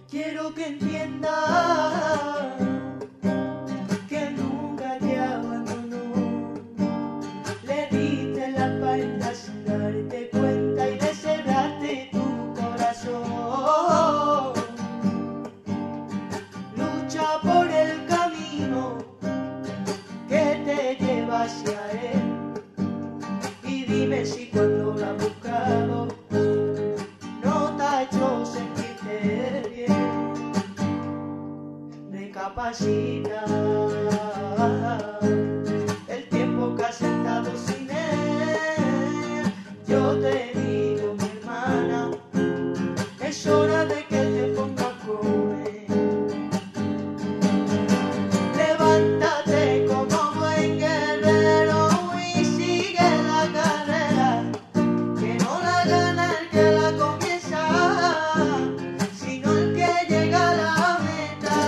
Quiero que entiendas que nunca te abandonó. Le diste la espalda sin darte cuenta y le cerraste tu corazón. Lucha por el camino que te lleva hacia él y dime si cuando lo has buscado no te ha hecho sentirte bien. Recapacita el tiempo que has estado sin él. Yo te digo, mi hermana, es hora de que te pongas con él. Levántate como buen guerrero y sigue la carrera, que no la gana el que la comienza, sino el que llega a la meta.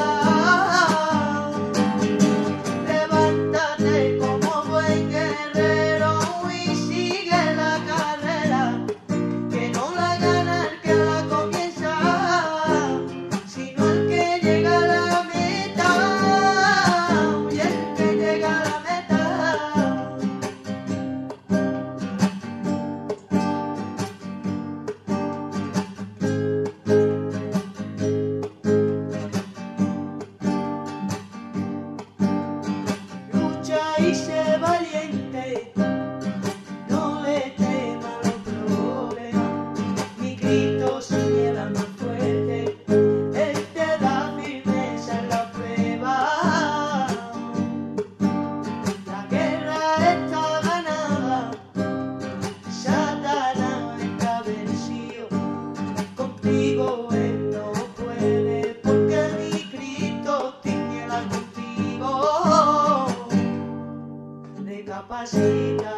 Levántate como buen guerrero y sigue la carrera, que no la gana el que la comienza, sino el que llega a la meta. Y el que llega a la meta. Lucha y sé valiente, no le temas los problemas. Mi grito se lleva más fuerte, él te da firmeza en la prueba. La guerra está ganada, Satanás está vencido. Contigo él no puede, porque mi Cristo tiene la contigo. Recapacita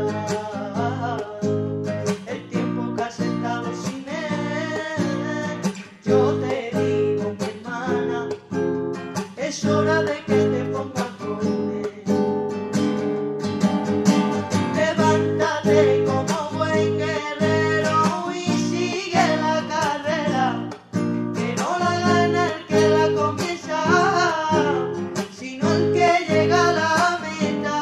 el tiempo que has estado sin él. Yo te digo, mi hermana, es hora de que te pongas con él. Levántate como buen guerrero y sigue la carrera, que no la gana el que la comienza, sino el que llega a la meta.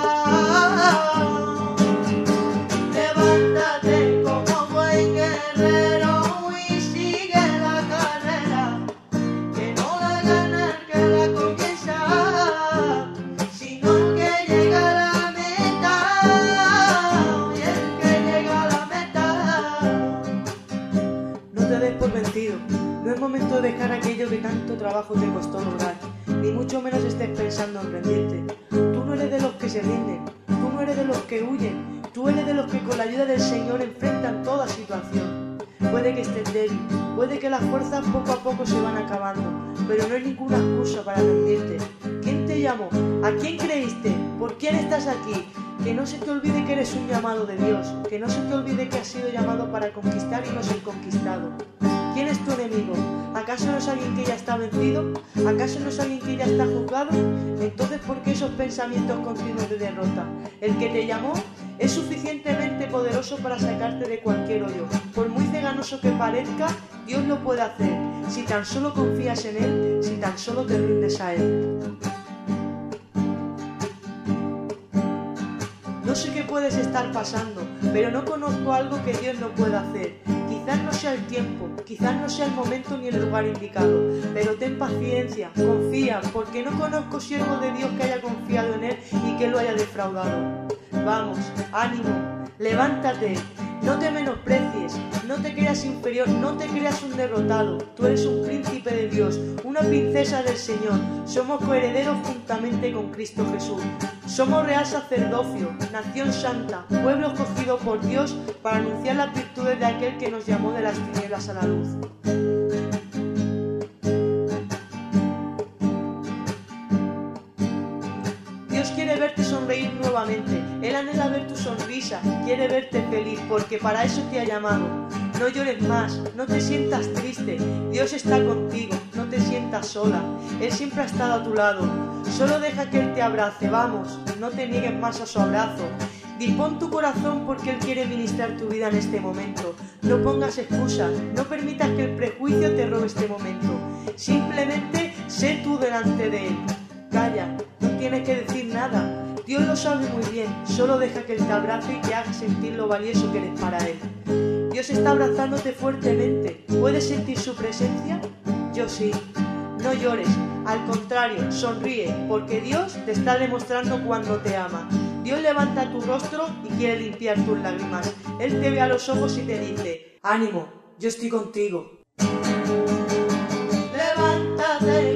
Levántate como buen guerrero y sigue la carrera, que no la gana el que la comienza, sino el que llega a la meta. Y el que llega a la meta. No te des por vencido, no es momento de dejar aquello que tanto trabajo te costó lograr, ni mucho menos estés pensando en rendirte. Tú no eres de los que se rinden, tú no eres de los que huyen, tú eres de los que con la ayuda del Señor enfrentan toda situación. Puede que estés débil, puede que las fuerzas poco a poco se van acabando, pero no hay ninguna excusa para rendirte. ¿Quién te llamó? ¿A quién creíste? ¿Por quién estás aquí? Que no se te olvide que eres un llamado de Dios, que no se te olvide que has sido llamado para conquistar y no ser conquistado. ¿Quién es tu enemigo? ¿Acaso no es alguien que ya está vencido? ¿Acaso no es alguien que ya está juzgado? Entonces, ¿por qué esos pensamientos continuos de derrota? El que te llamó es suficientemente poderoso para sacarte de cualquier hoyo. Por muy ceganoso que parezca, Dios lo puede hacer, si tan solo confías en Él, si tan solo te rindes a Él. No sé qué puedes estar pasando, pero no conozco algo que Dios no pueda hacer. Quizás no sea el tiempo, quizás no sea el momento ni el lugar indicado, pero ten paciencia, confía, porque no conozco siervo de Dios que haya confiado en Él y que lo haya defraudado. Vamos, ánimo, levántate, no te menosprecies, no te creas inferior, no te creas un derrotado. Tú eres un príncipe de Dios, una princesa del Señor. Somos coherederos juntamente con Cristo Jesús. Somos real sacerdocio, nación santa, pueblo escogido por Dios para anunciar las virtudes de aquel que nos llamó de las tinieblas a la luz. Dios quiere verte sonreír nuevamente. Él anhela ver tu sonrisa, quiere verte feliz, porque para eso te ha llamado. No llores más, no te sientas triste. Dios está contigo, no te sientas sola. Él siempre ha estado a tu lado. Solo deja que Él te abrace, vamos, no te niegues más a su abrazo. Dispón tu corazón porque Él quiere ministrar tu vida en este momento. No pongas excusas, no permitas que el prejuicio te robe este momento. Simplemente sé tú delante de Él. Calla, no tienes que decir nada. Dios lo sabe muy bien, solo deja que Él te abrace y te haga sentir lo valioso que eres para Él. Dios está abrazándote fuertemente. ¿Puedes sentir su presencia? Yo sí. No llores, al contrario, sonríe, porque Dios te está demostrando cuánto te ama. Dios levanta tu rostro y quiere limpiar tus lágrimas. Él te ve a los ojos y te dice: ánimo, yo estoy contigo. Levántate.